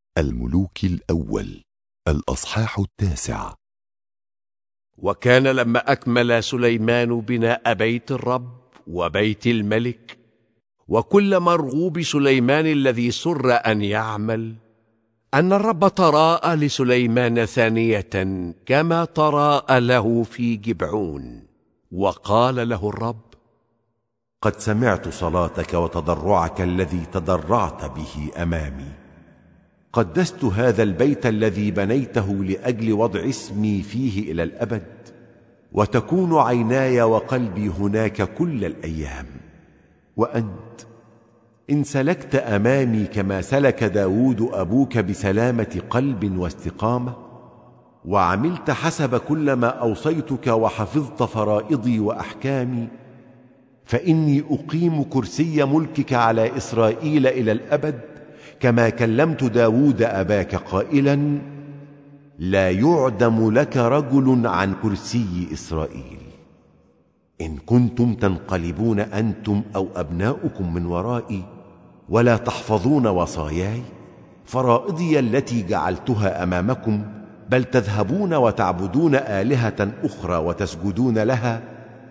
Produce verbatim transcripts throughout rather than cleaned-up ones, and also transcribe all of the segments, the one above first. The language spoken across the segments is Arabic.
الملوك الأول الأصحاح التاسع. وكان لما أكمل سليمان بناء بيت الرب وبيت الملك وكل مرغوب سليمان الذي سر أن يعمل، أن الرب تراءى لسليمان ثانية كما تراءى له في جبعون، وقال له الرب: قد سمعت صلاتك وتضرعك الذي تضرعت به أمامي. قدست هذا البيت الذي بنيته لأجل وضع اسمي فيه إلى الأبد، وتكون عيناي وقلبي هناك كل الأيام. وأنت إن سلكت أمامي كما سلك داود أبوك بسلامة قلب واستقامة، وعملت حسب كل ما أوصيتك وحفظت فرائضي وأحكامي، فإني أقيم كرسي ملكك على إسرائيل إلى الأبد، كما كلمت داود أباك قائلا: لا يعدم لك رجل عن كرسي إسرائيل. إن كنتم تنقلبون أنتم أو أبناؤكم من ورائي ولا تحفظون وصاياي فرائضي التي جعلتها أمامكم، بل تذهبون وتعبدون آلهة أخرى وتسجدون لها،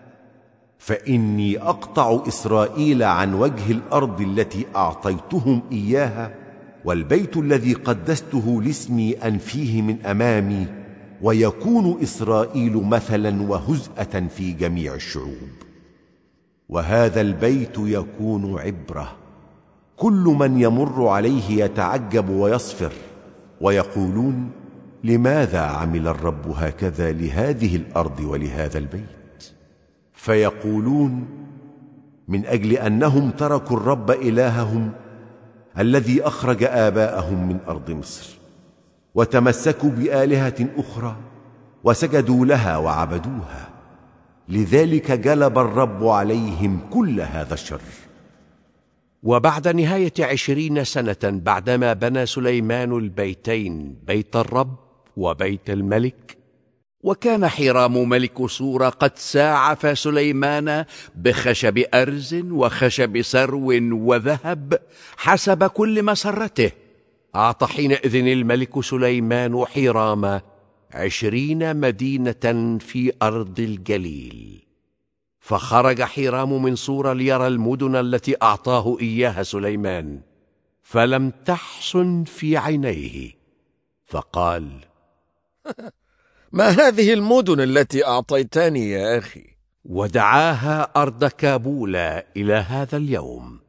فإني أقطع إسرائيل عن وجه الأرض التي أعطيتهم إياها، والبيت الذي قدسته لاسمي أنفيه من أمامي، ويكون إسرائيل مثلا وهزءة في جميع الشعوب. وهذا البيت يكون عبرة، كل من يمر عليه يتعجب ويصفر ويقولون: لماذا عمل الرب هكذا لهذه الأرض ولهذا البيت؟ فيقولون: من أجل أنهم تركوا الرب إلههم الذي أخرج آباءهم من أرض مصر، وتمسكوا بآلهة أخرى وسجدوا لها وعبدوها، لذلك جلب الرب عليهم كل هذا الشر. وبعد نهاية عشرين سنة بعدما بنى سليمان البيتين، بيت الرب وبيت الملك، وكان حرام ملك سور قد ساعف سليمان بخشب أرز وخشب سرو وذهب حسب كل مسرته، أعطى حينئذ الملك سليمان حرام عشرين مدينة في أرض الجليل. فخرج حرام من سور ليرى المدن التي أعطاه إياها سليمان، فلم تحسن في عينيه، فقال: ما هذه المدن التي أعطيتني يا أخي؟ ودعاها أرض كابولا إلى هذا اليوم.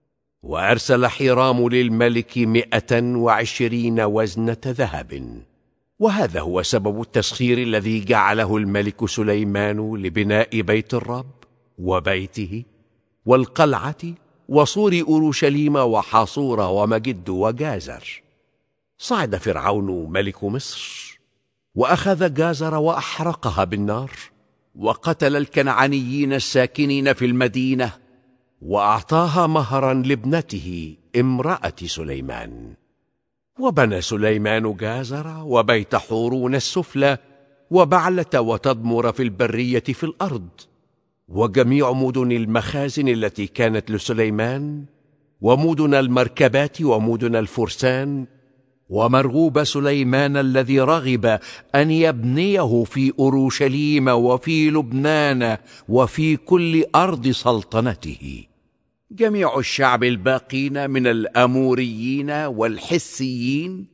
وأرسل حرام للملك مئة وعشرين وزنة ذهب. وهذا هو سبب التسخير الذي جعله الملك سليمان لبناء بيت الرب وبيته والقلعة وسور أورشليم وحاصور ومجد وجازر. صعد فرعون ملك مصر وأخذ جازر وأحرقها بالنار، وقتل الكنعانيين الساكنين في المدينة، وأعطاها مهرا لابنته امرأة سليمان. وبنى سليمان جازر وبيت حورون السفلى وبعلة وتدمر في البرية في الأرض، وجميع مدن المخازن التي كانت لسليمان، ومدن المركبات ومدن الفرسان، ومرغوب سليمان الذي رغب أن يبنيه في أورشليم وفي لبنان وفي كل أرض سلطنته. جميع الشعب الباقين من الأموريين والحسيين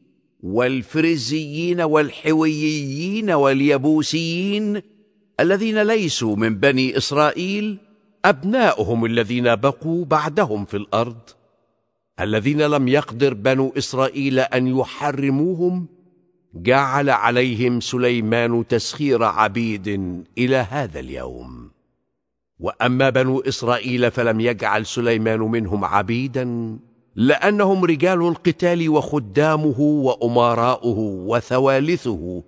والفريزيين والحوييين واليبوسيين الذين ليسوا من بني إسرائيل، أبناؤهم الذين بقوا بعدهم في الأرض، الذين لم يقدر بنو إسرائيل أن يحرموهم، جعل عليهم سليمان تسخير عبيد إلى هذا اليوم. وأما بنو إسرائيل فلم يجعل سليمان منهم عبيدا، لأنهم رجال القتال وخدامه وأمراؤه وثوالثه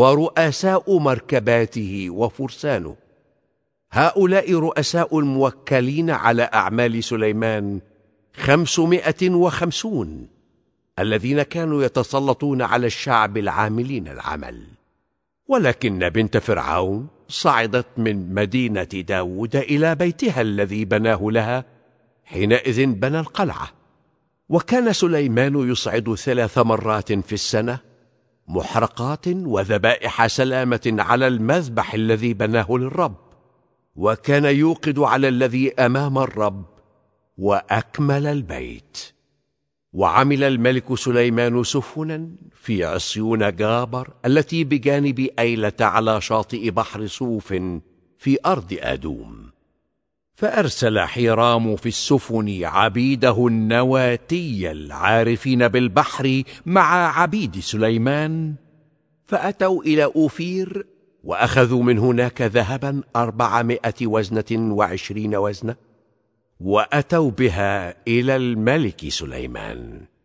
ورؤساء مركباته وفرسانه. هؤلاء رؤساء الموكلين على أعمال سليمان خمسمائة وخمسون، الذين كانوا يتسلطون على الشعب العاملين العمل. ولكن بنت فرعون صعدت من مدينة داود إلى بيتها الذي بناه لها، حينئذ بنى القلعة، وكان سليمان يصعد ثلاث مرات في السنة محرقات وذبائح سلامة على المذبح الذي بناه للرب، وكان يوقد على الذي أمام الرب، وأكمل البيت. وعمل الملك سليمان سفنا في عصيون جابر التي بجانب أيلة على شاطئ بحر صوف في أرض آدوم. فأرسل حيرام في السفن عبيده النواتي العارفين بالبحر مع عبيد سليمان، فأتوا إلى أوفير وأخذوا من هناك ذهبا أربعمائة وزنة وعشرين وزنة، وأتوا بها إلى الملك سليمان.